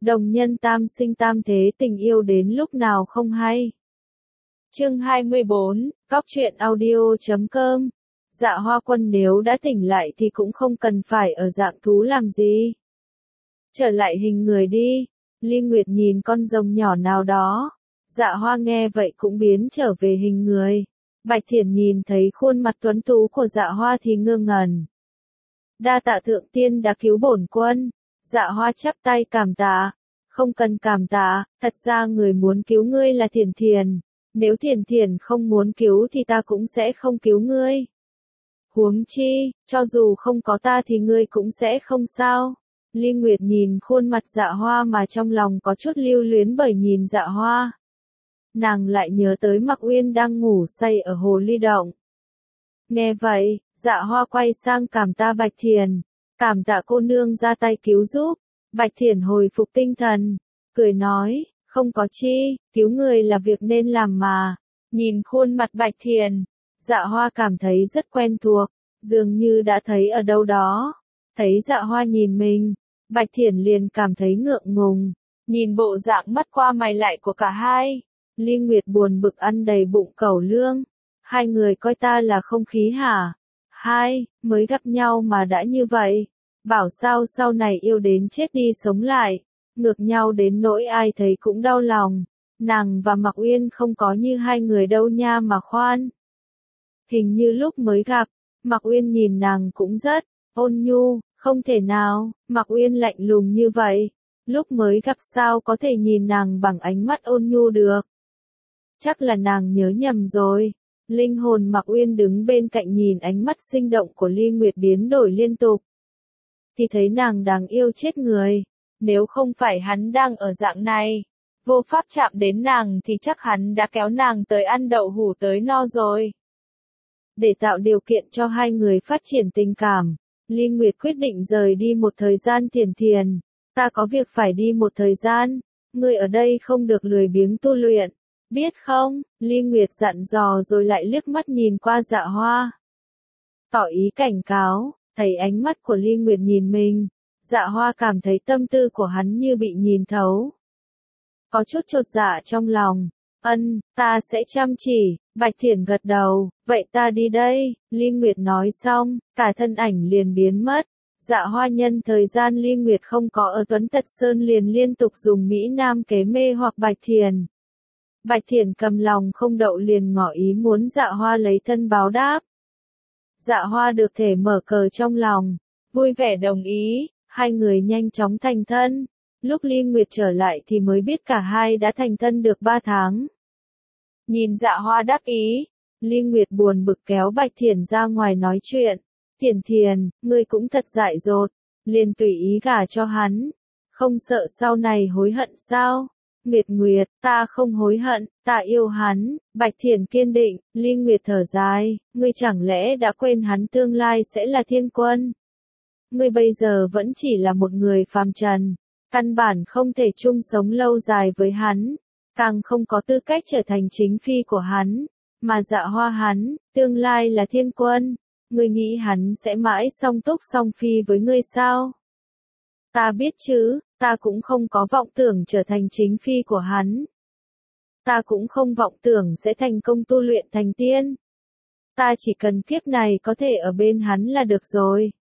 Đồng nhân tam sinh tam thế, tình yêu đến lúc nào không hay. Chương 24, Góc truyện audio.com. Dạ Hoa Quân nếu đã tỉnh lại thì cũng không cần phải ở dạng thú làm gì. Trở lại hình người đi. Ly Nguyệt nhìn con rồng nhỏ nào đó. Dạ Hoa nghe vậy cũng biến trở về hình người. Bạch Thiển nhìn thấy khuôn mặt tuấn tú của Dạ Hoa thì ngơ ngẩn. Đa tạ thượng tiên đã cứu bổn quân. Dạ Hoa chắp tay cảm tạ. Không cần cảm tạ, thật ra người muốn cứu ngươi là Thiển Thiển. Nếu Thiển Thiển không muốn cứu thì ta cũng sẽ không cứu ngươi. Huống chi, cho dù không có ta thì ngươi cũng sẽ không sao. Ly Nguyệt nhìn khuôn mặt Dạ Hoa mà trong lòng có chút lưu luyến bởi nhìn Dạ Hoa. Nàng lại nhớ tới Mặc Uyên đang ngủ say ở hồ ly động. Nghe vậy, Dạ Hoa quay sang cảm tạ Bạch Thiển. Cảm tạ cô nương ra tay cứu giúp. Bạch Thiển hồi phục tinh thần, cười nói, không có chi, cứu người là việc nên làm mà. Nhìn khuôn mặt Bạch Thiển, Dạ Hoa cảm thấy rất quen thuộc, dường như đã thấy ở đâu đó. Thấy Dạ Hoa nhìn mình, Bạch Thiển liền cảm thấy ngượng ngùng, nhìn bộ dạng mắt qua mày lại của cả hai. Ly Nguyệt buồn bực ăn đầy bụng cẩu lương. Hai người coi ta là không khí hả? Hai, mới gặp nhau mà đã như vậy. Bảo sao sau này yêu đến chết đi sống lại, ngược nhau đến nỗi ai thấy cũng đau lòng. Nàng và Mặc Uyên không có như hai người đâu nha mà khoan. Hình như lúc mới gặp, Mặc Uyên nhìn nàng cũng rất ôn nhu, không thể nào, Mặc Uyên lạnh lùng như vậy. Lúc mới gặp sao có thể nhìn nàng bằng ánh mắt ôn nhu được. Chắc là nàng nhớ nhầm rồi. Linh hồn Mặc Uyên đứng bên cạnh nhìn ánh mắt sinh động của Ly Nguyệt biến đổi liên tục. Thì thấy nàng đáng yêu chết người. Nếu không phải hắn đang ở dạng này, vô pháp chạm đến nàng thì chắc hắn đã kéo nàng tới ăn đậu hủ tới no rồi. Để tạo điều kiện cho hai người phát triển tình cảm, Ly Nguyệt quyết định rời đi một thời gian. Thiển Thiển, ta có việc phải đi một thời gian, ngươi ở đây không được lười biếng tu luyện, biết không? Ly Nguyệt dặn dò rồi lại liếc mắt nhìn qua Dạ Hoa, tỏ ý cảnh cáo. Thấy ánh mắt của Ly Nguyệt nhìn mình, Dạ Hoa cảm thấy tâm tư của hắn như bị nhìn thấu. Có chút chột dạ trong lòng. Ta sẽ chăm chỉ. Bạch Thiển gật đầu, vậy ta đi đây. Ly Nguyệt nói xong, cả thân ảnh liền biến mất. Dạ Hoa nhân thời gian Ly Nguyệt không có ở Tuấn Tật Sơn liền liên tục dùng Mỹ Nam kế mê hoặc Bạch Thiển. Bạch Thiển cầm lòng không đậu liền ngỏ ý muốn Dạ Hoa lấy thân báo đáp. Dạ Hoa được thể mở cờ trong lòng, vui vẻ đồng ý, hai người nhanh chóng thành thân. Lúc Ly Nguyệt trở lại thì mới biết cả hai đã thành thân được 3 tháng. Nhìn Dạ Hoa đắc ý, Ly Nguyệt buồn bực kéo Bạch Thiển ra ngoài nói chuyện. Thiển Thiển, ngươi cũng thật dại dột, liền tùy ý gả cho hắn. Không sợ sau này hối hận sao? Nguyệt, ta không hối hận, ta yêu hắn. Bạch Thiển kiên định. Ly Nguyệt thở dài, ngươi chẳng lẽ đã quên hắn tương lai sẽ là thiên quân? Ngươi bây giờ vẫn chỉ là một người phàm trần, căn bản không thể chung sống lâu dài với hắn, càng không có tư cách trở thành chính phi của hắn, mà Dạ Hoa hắn, tương lai là thiên quân. Ngươi nghĩ hắn sẽ mãi song túc song phi với ngươi sao? Ta biết chứ, ta cũng không có vọng tưởng trở thành chính phi của hắn. Ta cũng không vọng tưởng sẽ thành công tu luyện thành tiên. Ta chỉ cần kiếp này có thể ở bên hắn là được rồi.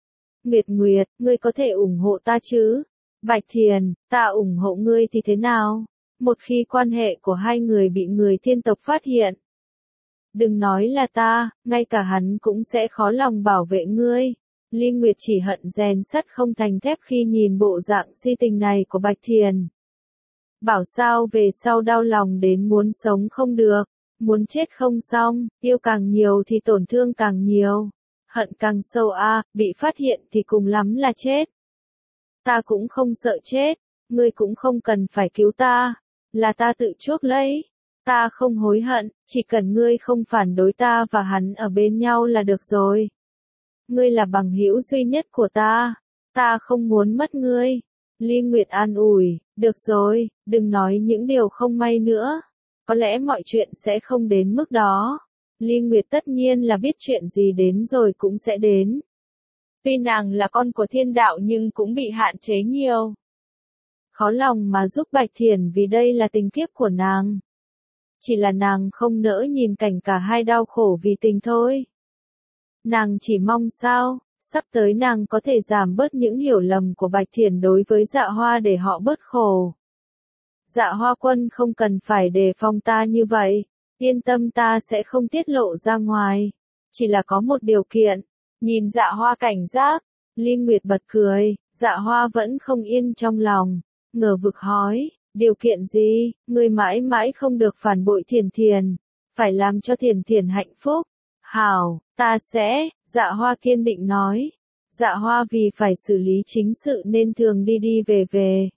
Nguyệt, ngươi có thể ủng hộ ta chứ? Bạch Thiển, ta ủng hộ ngươi thì thế nào? Một khi quan hệ của hai người bị người thiên tộc phát hiện, đừng nói là ta, ngay cả hắn cũng sẽ khó lòng bảo vệ ngươi. Ly Nguyệt chỉ hận rèn sắt không thành thép khi nhìn bộ dạng si tình này của Bạch Thiển. Bảo sao về sau đau lòng đến muốn sống không được, muốn chết không xong, yêu càng nhiều thì tổn thương càng nhiều, hận càng sâu bị phát hiện thì cùng lắm là chết. Ta cũng không sợ chết, ngươi cũng không cần phải cứu ta, là ta tự chuốc lấy. Ta không hối hận, chỉ cần ngươi không phản đối ta và hắn ở bên nhau là được rồi. Ngươi là bằng hữu duy nhất của ta không muốn mất ngươi. Ly Nguyệt an ủi, được rồi, đừng nói những điều không may nữa. Có lẽ mọi chuyện sẽ không đến mức đó. Ly Nguyệt tất nhiên là biết chuyện gì đến rồi cũng sẽ đến. Tuy nàng là con của thiên đạo nhưng cũng bị hạn chế nhiều. khó lòng mà giúp Bạch Thiển vì đây là tình kiếp của nàng. Chỉ là nàng không nỡ nhìn cảnh cả hai đau khổ vì tình thôi. Nàng chỉ mong sao, sắp tới nàng có thể giảm bớt những hiểu lầm của Bạch Thiển đối với Dạ Hoa để họ bớt khổ. Dạ Hoa Quân không cần phải đề phòng ta như vậy, yên tâm ta sẽ không tiết lộ ra ngoài. Chỉ là có một điều kiện, nhìn Dạ Hoa cảnh giác, Ly Nguyệt bật cười, Dạ Hoa vẫn không yên trong lòng, ngờ vực hỏi, điều kiện gì, ngươi mãi mãi không được phản bội Thiển Thiển, phải làm cho Thiển Thiển hạnh phúc. Hảo, ta sẽ, Dạ Hoa kiên định nói. Dạ Hoa vì phải xử lý chính sự nên thường đi đi về về.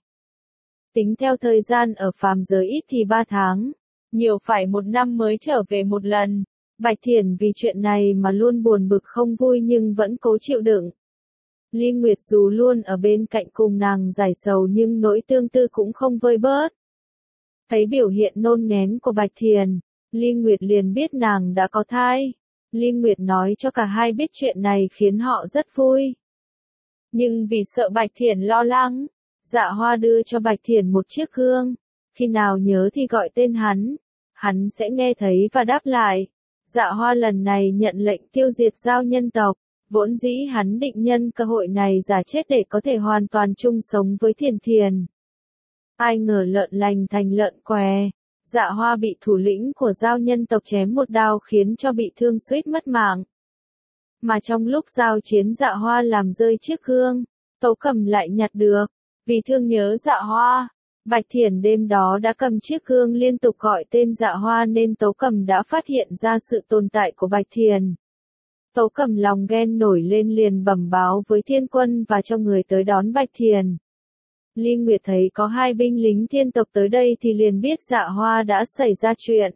Tính theo thời gian ở phàm giới ít thì 3 tháng, nhiều phải 1 năm mới trở về một lần. Bạch Thiển vì chuyện này mà luôn buồn bực không vui nhưng vẫn cố chịu đựng. Ly Nguyệt dù luôn ở bên cạnh cùng nàng giải sầu nhưng nỗi tương tư cũng không vơi bớt. Thấy biểu hiện nôn nén của Bạch Thiển, Ly Nguyệt liền biết nàng đã có thai. Ly Nguyệt nói cho cả hai biết chuyện này khiến họ rất vui. Nhưng vì sợ Bạch Thiển lo lắng, Dạ Hoa đưa cho Bạch Thiển một chiếc gương. Khi nào nhớ thì gọi tên hắn sẽ nghe thấy và đáp lại. Dạ Hoa lần này nhận lệnh tiêu diệt giao nhân tộc, vốn dĩ hắn định nhân cơ hội này giả chết để có thể hoàn toàn chung sống với Thiển Thiển. Ai ngờ lợn lành thành lợn què. Dạ Hoa bị thủ lĩnh của giao nhân tộc chém một đao khiến cho bị thương suýt mất mạng. Mà trong lúc giao chiến Dạ Hoa làm rơi chiếc gương, Tấu Cầm lại nhặt được. Vì thương nhớ Dạ Hoa, Bạch Thiển đêm đó đã cầm chiếc gương liên tục gọi tên Dạ Hoa nên Tấu Cầm đã phát hiện ra sự tồn tại của Bạch Thiển. Tấu Cầm lòng ghen nổi lên liền bẩm báo với Thiên Quân và cho người tới đón Bạch Thiển. Ly Nguyệt thấy có 2 binh lính thiên tộc tới đây thì liền biết Dạ Hoa đã xảy ra chuyện.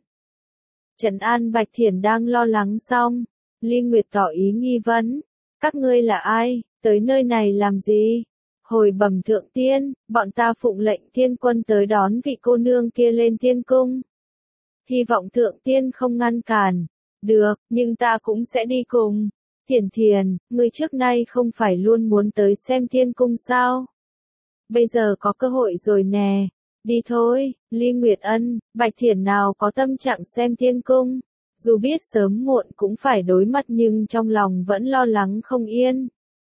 Trấn an Bạch Thiển đang lo lắng xong, Ly Nguyệt tỏ ý nghi vấn. Các ngươi là ai, tới nơi này làm gì? Hồi bẩm thượng tiên, bọn ta phụng lệnh Thiên Quân tới đón vị cô nương kia lên thiên cung. Hy vọng thượng tiên không ngăn cản. Được, nhưng ta cũng sẽ đi cùng. Thiển Thiển, ngươi trước nay không phải luôn muốn tới xem thiên cung sao? Bây giờ có cơ hội rồi nè. Đi thôi, Ly Nguyệt ân, Bạch Thiển nào có tâm trạng xem thiên cung. Dù biết sớm muộn cũng phải đối mặt nhưng trong lòng vẫn lo lắng không yên.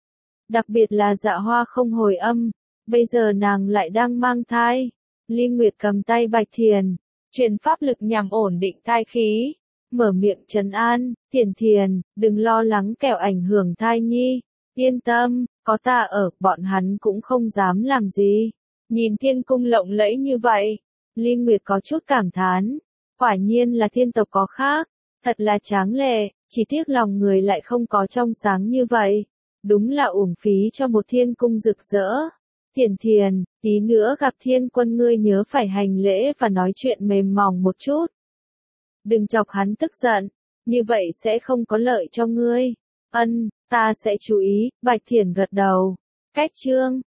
Đặc biệt là Dạ Hoa không hồi âm, bây giờ nàng lại đang mang thai. Ly Nguyệt cầm tay Bạch Thiển, truyền pháp lực nhằm ổn định thai khí, mở miệng trấn an, Thiển Thiển, đừng lo lắng kẻo ảnh hưởng thai nhi, yên tâm, có ta ở, bọn hắn cũng không dám làm gì. Nhìn thiên cung lộng lẫy như vậy, Ly Nguyệt có chút cảm thán, quả nhiên là thiên tộc có khác, thật là tráng lệ, chỉ tiếc lòng người lại không có trong sáng như vậy. Đúng là uổng phí cho một thiên cung rực rỡ. Thiển Thiển, tí nữa gặp Thiên Quân ngươi nhớ phải hành lễ và nói chuyện mềm mỏng một chút. Đừng chọc hắn tức giận, như vậy sẽ không có lợi cho ngươi. Ân, ta sẽ chú ý, Bạch Thiển gật đầu. Cách chương